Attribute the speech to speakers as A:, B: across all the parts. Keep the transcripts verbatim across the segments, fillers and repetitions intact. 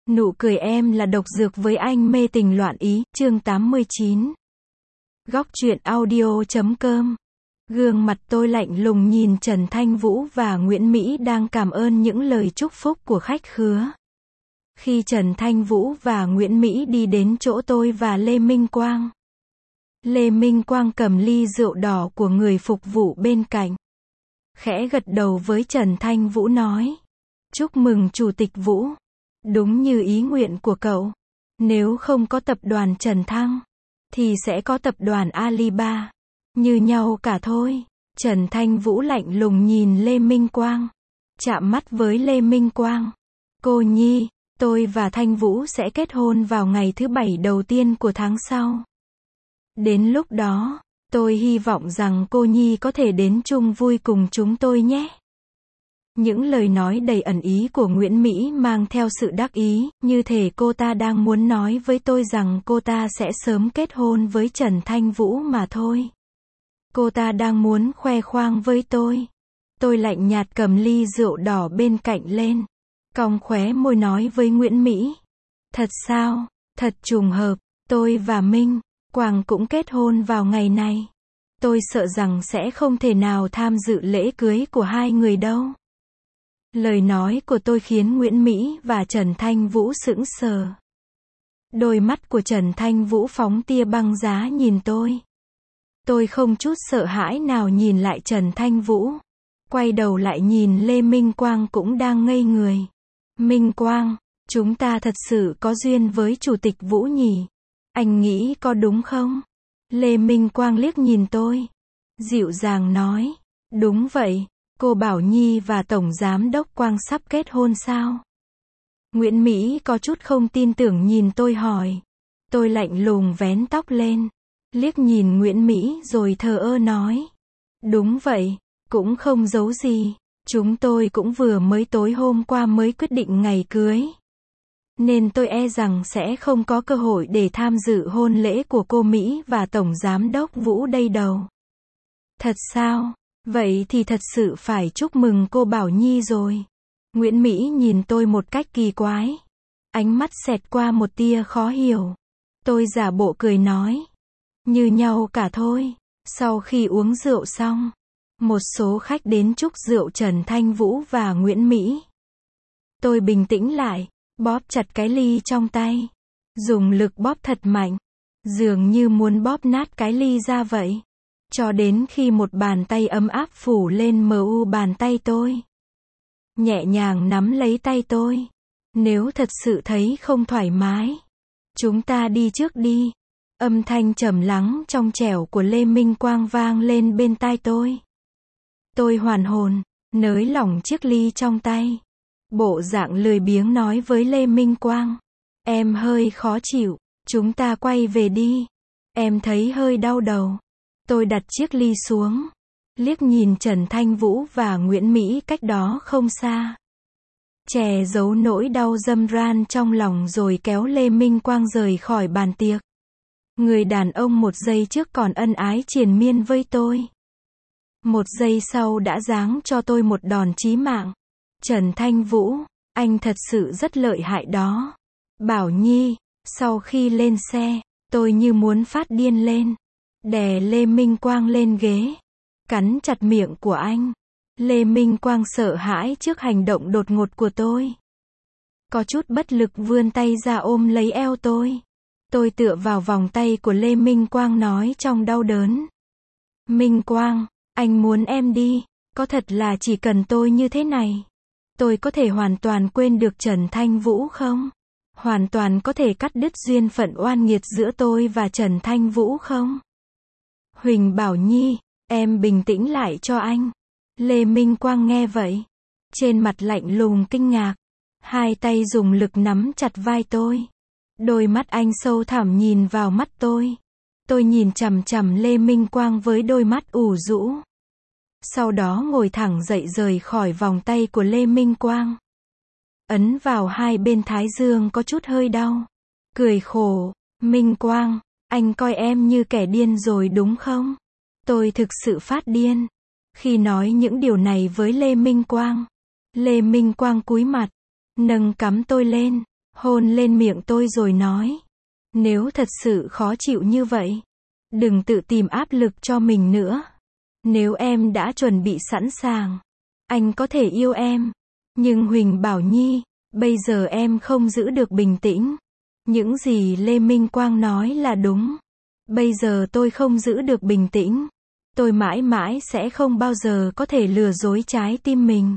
A: Nụ cười em là độc dược với anh mê tình loạn ý, chương tám mươi chín. Góc truyện audio chấm com. Gương mặt tôi lạnh lùng nhìn Trần Thanh Vũ và Nguyễn Mỹ đang cảm ơn những lời chúc phúc của khách khứa. Khi Trần Thanh Vũ và Nguyễn Mỹ đi đến chỗ tôi và Lê Minh Quang, Lê Minh Quang cầm ly rượu đỏ của người phục vụ bên cạnh, khẽ gật đầu với Trần Thanh Vũ nói: "Chúc mừng Chủ tịch Vũ. Đúng như ý nguyện của cậu. Nếu không có tập đoàn Trần Thăng, thì sẽ có tập đoàn Alibaba. Như nhau cả thôi." Trần Thanh Vũ lạnh lùng nhìn Lê Minh Quang. Chạm mắt với Lê Minh Quang. "Cô Nhi, tôi và Thanh Vũ sẽ kết hôn vào ngày thứ bảy đầu tiên của tháng sau. Đến lúc đó, tôi hy vọng rằng cô Nhi có thể đến chung vui cùng chúng tôi nhé." Những lời nói đầy ẩn ý của Nguyễn Mỹ mang theo sự đắc ý, như thể cô ta đang muốn nói với tôi rằng cô ta sẽ sớm kết hôn với Trần Thanh Vũ mà thôi. Cô ta đang muốn khoe khoang với tôi. Tôi lạnh nhạt cầm ly rượu đỏ bên cạnh lên, cong khóe môi nói với Nguyễn Mỹ: "Thật sao? Thật trùng hợp, tôi và Minh Quang cũng kết hôn vào ngày này. Tôi sợ rằng sẽ không thể nào tham dự lễ cưới của hai người đâu." Lời nói của tôi khiến Nguyễn Mỹ và Trần Thanh Vũ sững sờ. Đôi mắt của Trần Thanh Vũ phóng tia băng giá nhìn tôi. Tôi không chút sợ hãi nào nhìn lại Trần Thanh Vũ. Quay đầu lại nhìn Lê Minh Quang cũng đang ngây người. "Minh Quang, chúng ta thật sự có duyên với Chủ tịch Vũ nhỉ? Anh nghĩ có đúng không?" Lê Minh Quang liếc nhìn tôi, dịu dàng nói: "Đúng vậy. Cô Bảo Nhi và Tổng Giám đốc Quang sắp kết hôn sao?" Nguyễn Mỹ có chút không tin tưởng nhìn tôi hỏi. Tôi lạnh lùng vén tóc lên, liếc nhìn Nguyễn Mỹ rồi thờ ơ nói: "Đúng vậy, cũng không giấu gì. Chúng tôi cũng vừa mới tối hôm qua mới quyết định ngày cưới. Nên tôi e rằng sẽ không có cơ hội để tham dự hôn lễ của cô Mỹ và Tổng Giám đốc Vũ đây đâu." "Thật sao? Vậy thì thật sự phải chúc mừng cô Bảo Nhi rồi." Nguyễn Mỹ nhìn tôi một cách kỳ quái. Ánh mắt xẹt qua một tia khó hiểu. Tôi giả bộ cười nói: "Như nhau cả thôi." Sau khi uống rượu xong, một số khách đến chúc rượu Trần Thanh Vũ và Nguyễn Mỹ. Tôi bình tĩnh lại, bóp chặt cái ly trong tay. Dùng lực bóp thật mạnh, dường như muốn bóp nát cái ly ra vậy. Cho đến khi một bàn tay ấm áp phủ lên mu bàn tay tôi, nhẹ nhàng nắm lấy tay tôi. "Nếu thật sự thấy không thoải mái, chúng ta đi trước đi." Âm thanh trầm lắng trong trẻo của Lê Minh Quang vang lên bên tai tôi. Tôi hoàn hồn, nới lỏng chiếc ly trong tay. Bộ dạng lười biếng nói với Lê Minh Quang: "Em hơi khó chịu, chúng ta quay về đi. Em thấy hơi đau đầu." Tôi đặt chiếc ly xuống, liếc nhìn Trần Thanh Vũ và Nguyễn Mỹ cách đó không xa. Che giấu nỗi đau râm ran trong lòng rồi kéo Lê Minh Quang rời khỏi bàn tiệc. Người đàn ông một giây trước còn ân ái triền miên với tôi, một giây sau đã giáng cho tôi một đòn chí mạng. "Trần Thanh Vũ, anh thật sự rất lợi hại đó." "Bảo Nhi." Sau khi lên xe, tôi như muốn phát điên lên, đè Lê Minh Quang lên ghế, cắn chặt miệng của anh. Lê Minh Quang sợ hãi trước hành động đột ngột của tôi, có chút bất lực vươn tay ra ôm lấy eo tôi. Tôi tựa vào vòng tay của Lê Minh Quang nói trong đau đớn: "Minh Quang, anh muốn em đi. Có thật là chỉ cần tôi như thế này, tôi có thể hoàn toàn quên được Trần Thanh Vũ không? Hoàn toàn có thể cắt đứt duyên phận oan nghiệt giữa tôi và Trần Thanh Vũ không?" "Huỳnh Bảo Nhi, em bình tĩnh lại cho anh." Lê Minh Quang nghe vậy, trên mặt lạnh lùng kinh ngạc, hai tay dùng lực nắm chặt vai tôi. Đôi mắt anh sâu thẳm nhìn vào mắt tôi. Tôi nhìn chằm chằm Lê Minh Quang với đôi mắt ủ rũ. Sau đó ngồi thẳng dậy rời khỏi vòng tay của Lê Minh Quang. Ấn vào hai bên thái dương có chút hơi đau. Cười khổ: "Minh Quang, anh coi em như kẻ điên rồi đúng không?" Tôi thực sự phát điên khi nói những điều này với Lê Minh Quang. Lê Minh Quang cúi mặt, nâng cằm tôi lên, hôn lên miệng tôi rồi nói. Nếu thật sự khó chịu như vậy, đừng tự tìm áp lực cho mình nữa. Nếu em đã chuẩn bị sẵn sàng, anh có thể yêu em. Nhưng Huỳnh Bảo Nhi, bây giờ em không giữ được bình tĩnh. Những gì Lê Minh Quang nói là đúng. Bây giờ tôi không giữ được bình tĩnh. Tôi mãi mãi sẽ không bao giờ có thể lừa dối trái tim mình.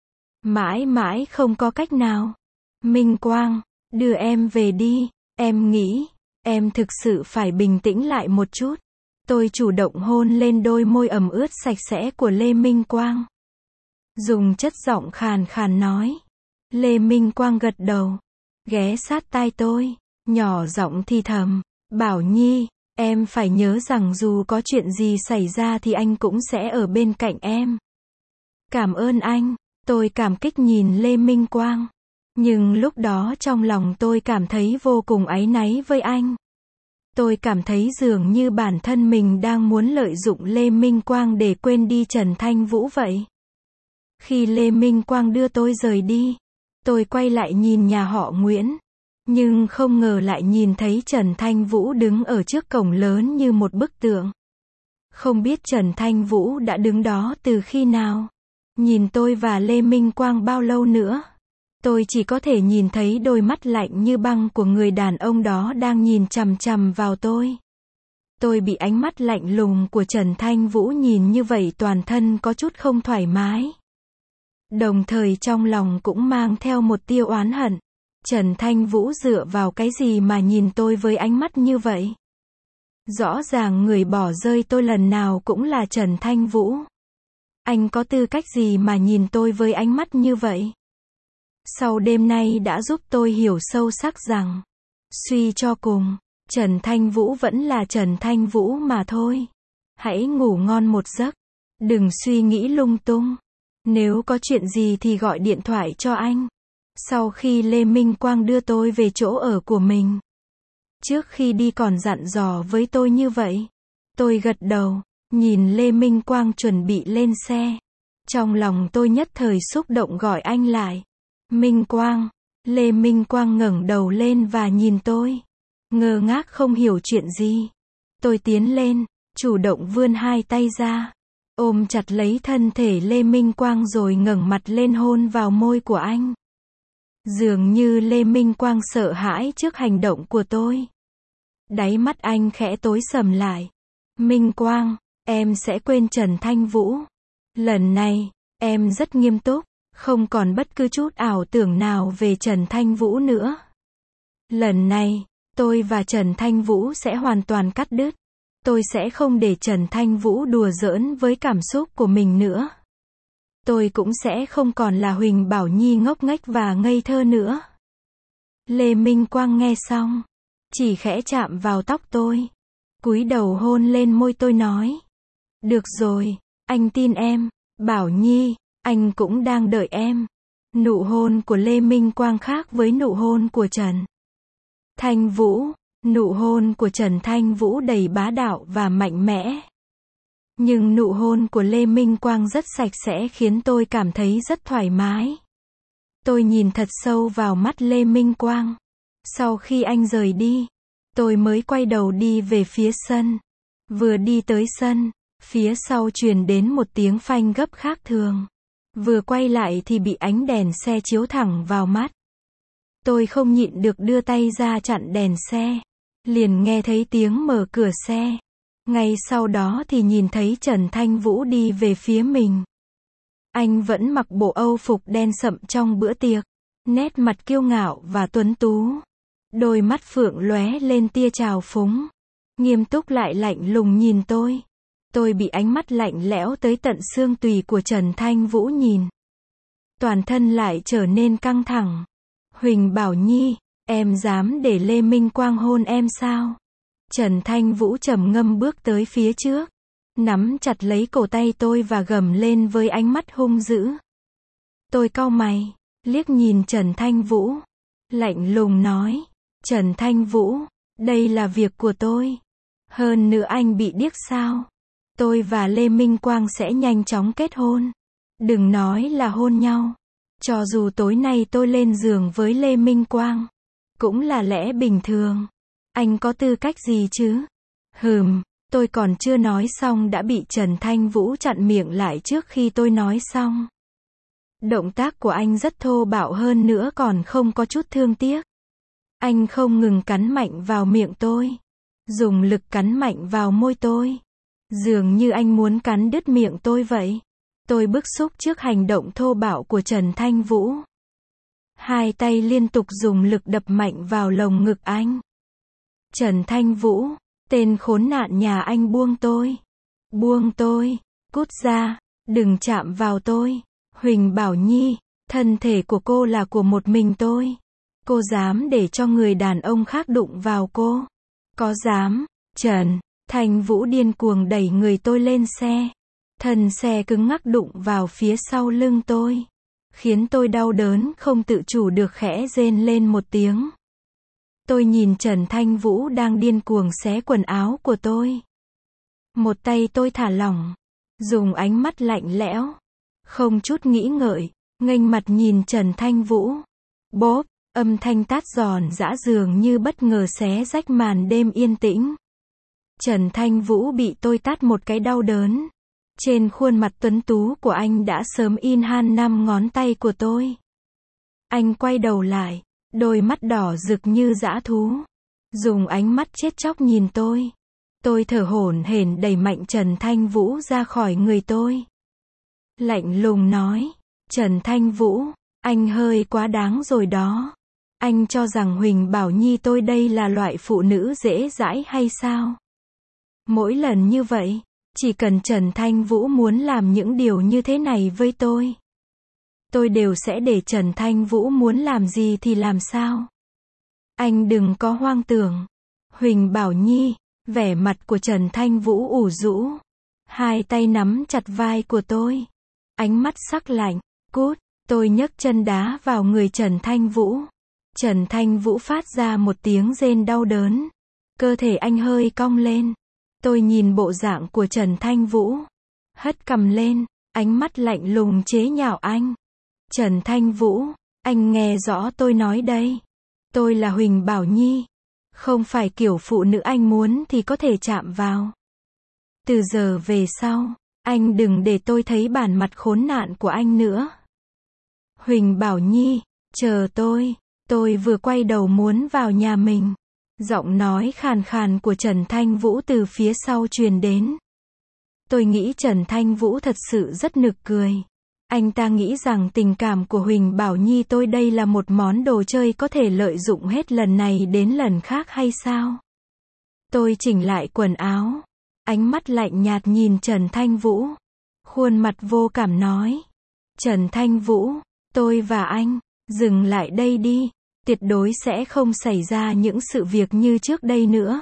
A: Mãi mãi không có cách nào. Minh Quang, đưa em về đi. Em nghĩ, em thực sự phải bình tĩnh lại một chút. Tôi chủ động hôn lên đôi môi ẩm ướt sạch sẽ của Lê Minh Quang. Dùng chất giọng khàn khàn nói. Lê Minh Quang gật đầu. Ghé sát tai tôi. Nhỏ giọng thì thầm. Bảo Nhi, em phải nhớ rằng dù có chuyện gì xảy ra thì anh cũng sẽ ở bên cạnh em. Cảm ơn anh. Tôi cảm kích nhìn Lê Minh Quang. Nhưng lúc đó trong lòng tôi cảm thấy vô cùng áy náy với anh. Tôi cảm thấy dường như bản thân mình đang muốn lợi dụng Lê Minh Quang để quên đi Trần Thanh Vũ vậy. Khi Lê Minh Quang đưa tôi rời đi, tôi quay lại nhìn nhà họ Nguyễn. Nhưng không ngờ lại nhìn thấy Trần Thanh Vũ đứng ở trước cổng lớn như một bức tượng. Không biết Trần Thanh Vũ đã đứng đó từ khi nào. Nhìn tôi và Lê Minh Quang bao lâu nữa. Tôi chỉ có thể nhìn thấy đôi mắt lạnh như băng của người đàn ông đó đang nhìn chằm chằm vào tôi. Tôi bị ánh mắt lạnh lùng của Trần Thanh Vũ nhìn như vậy toàn thân có chút không thoải mái. Đồng thời trong lòng cũng mang theo một tia oán hận. Trần Thanh Vũ dựa vào cái gì mà nhìn tôi với ánh mắt như vậy? Rõ ràng người bỏ rơi tôi lần nào cũng là Trần Thanh Vũ. Anh có tư cách gì mà nhìn tôi với ánh mắt như vậy? Sau đêm nay đã giúp tôi hiểu sâu sắc rằng, suy cho cùng, Trần Thanh Vũ vẫn là Trần Thanh Vũ mà thôi. Hãy ngủ ngon một giấc. Đừng suy nghĩ lung tung. Nếu có chuyện gì thì gọi điện thoại cho anh. Sau khi Lê Minh Quang đưa tôi về chỗ ở của mình, trước khi đi còn dặn dò với tôi như vậy. Tôi gật đầu, nhìn Lê Minh Quang chuẩn bị lên xe. Trong lòng tôi nhất thời xúc động gọi anh lại. Minh Quang. Lê Minh Quang ngẩng đầu lên và nhìn tôi. Ngơ ngác không hiểu chuyện gì. Tôi tiến lên, chủ động vươn hai tay ra. Ôm chặt lấy thân thể Lê Minh Quang rồi ngẩng mặt lên hôn vào môi của anh. Dường như Lê Minh Quang sợ hãi trước hành động của tôi. Đáy mắt anh khẽ tối sầm lại. Minh Quang, em sẽ quên Trần Thanh Vũ. Lần này, em rất nghiêm túc, không còn bất cứ chút ảo tưởng nào về Trần Thanh Vũ nữa. Lần này, tôi và Trần Thanh Vũ sẽ hoàn toàn cắt đứt. Tôi sẽ không để Trần Thanh Vũ đùa giỡn với cảm xúc của mình nữa. Tôi cũng sẽ không còn là Huỳnh Bảo Nhi ngốc nghếch và ngây thơ nữa. Lê Minh Quang nghe xong, chỉ khẽ chạm vào tóc tôi, cúi đầu hôn lên môi tôi nói. Được rồi, anh tin em, Bảo Nhi, anh cũng đang đợi em. Nụ hôn của Lê Minh Quang khác với nụ hôn của Trần Thanh Vũ. Nụ hôn của Trần Thanh Vũ đầy bá đạo và mạnh mẽ. Nhưng nụ hôn của Lê Minh Quang rất sạch sẽ khiến tôi cảm thấy rất thoải mái. Tôi nhìn thật sâu vào mắt Lê Minh Quang. Sau khi anh rời đi, tôi mới quay đầu đi về phía sân. Vừa đi tới sân, phía sau truyền đến một tiếng phanh gấp khác thường. Vừa quay lại thì bị ánh đèn xe chiếu thẳng vào mắt. Tôi không nhịn được đưa tay ra chặn đèn xe. Liền nghe thấy tiếng mở cửa xe. Ngay sau đó thì nhìn thấy Trần Thanh Vũ đi về phía mình. Anh vẫn mặc bộ Âu phục đen sậm trong bữa tiệc. Nét mặt kiêu ngạo và tuấn tú. Đôi mắt phượng lóe lên tia trào phúng. Nghiêm túc lại lạnh lùng nhìn tôi. Tôi bị ánh mắt lạnh lẽo tới tận xương tủy của Trần Thanh Vũ nhìn. Toàn thân lại trở nên căng thẳng. Huỳnh Bảo Nhi, em dám để Lê Minh Quang hôn em sao? Trần Thanh Vũ trầm ngâm bước tới phía trước, nắm chặt lấy cổ tay tôi và gầm lên với ánh mắt hung dữ. Tôi cau mày, liếc nhìn Trần Thanh Vũ, lạnh lùng nói, Trần Thanh Vũ, đây là việc của tôi. Hơn nữa anh bị điếc sao? Tôi và Lê Minh Quang sẽ nhanh chóng kết hôn. Đừng nói là hôn nhau. Cho dù tối nay tôi lên giường với Lê Minh Quang, Cũng là lẽ bình thường. Anh có tư cách gì chứ? Hừm, tôi còn chưa nói xong đã bị Trần Thanh Vũ chặn miệng lại trước khi tôi nói xong. Động tác của anh rất thô bạo hơn nữa còn không có chút thương tiếc. Anh không ngừng cắn mạnh vào miệng tôi. Dùng lực cắn mạnh vào môi tôi. Dường như anh muốn cắn đứt miệng tôi vậy. Tôi bức xúc trước hành động thô bạo của Trần Thanh Vũ. Hai tay liên tục dùng lực đập mạnh vào lồng ngực anh. Trần Thanh Vũ, tên khốn nạn nhà anh buông tôi. Buông tôi, cút ra, đừng chạm vào tôi. Huỳnh Bảo Nhi, thân thể của cô là của một mình tôi. Cô dám để cho người đàn ông khác đụng vào cô? Có dám? Trần Thanh Vũ điên cuồng đẩy người tôi lên xe. Thân xe cứng ngắc đụng vào phía sau lưng tôi. Khiến tôi đau đớn không tự chủ được khẽ rên lên một tiếng. Tôi nhìn Trần Thanh Vũ đang điên cuồng xé quần áo của tôi. Một tay tôi thả lỏng. Dùng ánh mắt lạnh lẽo. Không chút nghĩ ngợi. Nghênh mặt nhìn Trần Thanh Vũ. Bốp, âm thanh tát giòn giã dường như bất ngờ xé rách màn đêm yên tĩnh. Trần Thanh Vũ bị tôi tát một cái đau đớn. Trên khuôn mặt tuấn tú của anh đã sớm in han năm ngón tay của tôi. Anh quay đầu lại, đôi mắt đỏ rực như dã thú. Dùng ánh mắt chết chóc nhìn tôi. Tôi thở hổn hển đẩy mạnh Trần Thanh Vũ ra khỏi người tôi. Lạnh lùng nói, Trần Thanh Vũ, anh hơi quá đáng rồi đó. Anh cho rằng Huỳnh Bảo Nhi tôi đây là loại phụ nữ dễ dãi hay sao? Mỗi lần như vậy, chỉ cần Trần Thanh Vũ muốn làm những điều như thế này với tôi, tôi đều sẽ để Trần Thanh Vũ muốn làm gì thì làm sao. Anh đừng có hoang tưởng. Huỳnh Bảo Nhi, vẻ mặt của Trần Thanh Vũ ủ rũ. Hai tay nắm chặt vai của tôi. Ánh mắt sắc lạnh. Cút, tôi nhấc chân đá vào người Trần Thanh Vũ. Trần Thanh Vũ phát ra một tiếng rên đau đớn. Cơ thể anh hơi cong lên. Tôi nhìn bộ dạng của Trần Thanh Vũ. Hất cằm lên, ánh mắt lạnh lùng chế nhạo anh. Trần Thanh Vũ, anh nghe rõ tôi nói đây. Tôi là Huỳnh Bảo Nhi. Không phải kiểu phụ nữ anh muốn thì có thể chạm vào. Từ giờ về sau, anh đừng để tôi thấy bản mặt khốn nạn của anh nữa. Huỳnh Bảo Nhi, chờ tôi. Tôi vừa quay đầu muốn vào nhà mình. Giọng nói khàn khàn của Trần Thanh Vũ từ phía sau truyền đến. Tôi nghĩ Trần Thanh Vũ thật sự rất nực cười. Anh ta nghĩ rằng tình cảm của Huỳnh Bảo Nhi tôi đây là một món đồ chơi có thể lợi dụng hết lần này đến lần khác hay sao? Tôi chỉnh lại quần áo. Ánh mắt lạnh nhạt nhìn Trần Thanh Vũ. Khuôn mặt vô cảm nói. Trần Thanh Vũ, tôi và anh, dừng lại đây đi. Tuyệt đối sẽ không xảy ra những sự việc như trước đây nữa.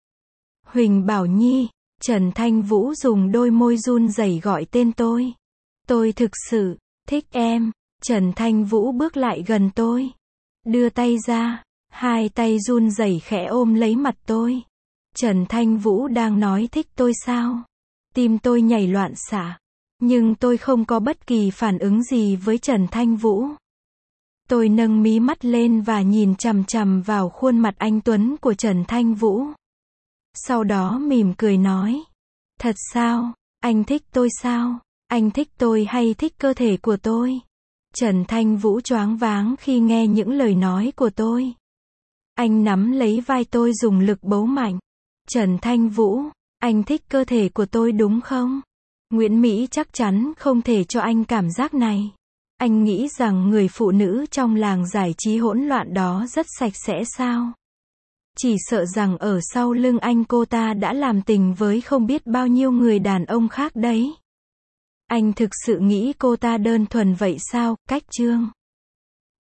A: Huỳnh Bảo Nhi, Trần Thanh Vũ dùng đôi môi run rẩy gọi tên tôi. Tôi thực sự thích em. Trần Thanh Vũ bước lại gần tôi. Đưa tay ra. Hai tay run rẩy khẽ ôm lấy mặt tôi. Trần Thanh Vũ đang nói thích tôi sao? Tim tôi nhảy loạn xạ. Nhưng tôi không có bất kỳ phản ứng gì với Trần Thanh Vũ. Tôi nâng mí mắt lên và nhìn chằm chằm vào khuôn mặt anh tuấn của Trần Thanh Vũ. Sau đó mỉm cười nói. Thật sao? Anh thích tôi sao? Anh thích tôi hay thích cơ thể của tôi? Trần Thanh Vũ choáng váng khi nghe những lời nói của tôi. Anh nắm lấy vai tôi dùng lực bấu mạnh. Trần Thanh Vũ, anh thích cơ thể của tôi đúng không? Nguyễn Mỹ chắc chắn không thể cho anh cảm giác này. Anh nghĩ rằng người phụ nữ trong làng giải trí hỗn loạn đó rất sạch sẽ sao? Chỉ sợ rằng ở sau lưng anh cô ta đã làm tình với không biết bao nhiêu người đàn ông khác đấy. Anh thực sự nghĩ cô ta đơn thuần vậy sao? Cách chương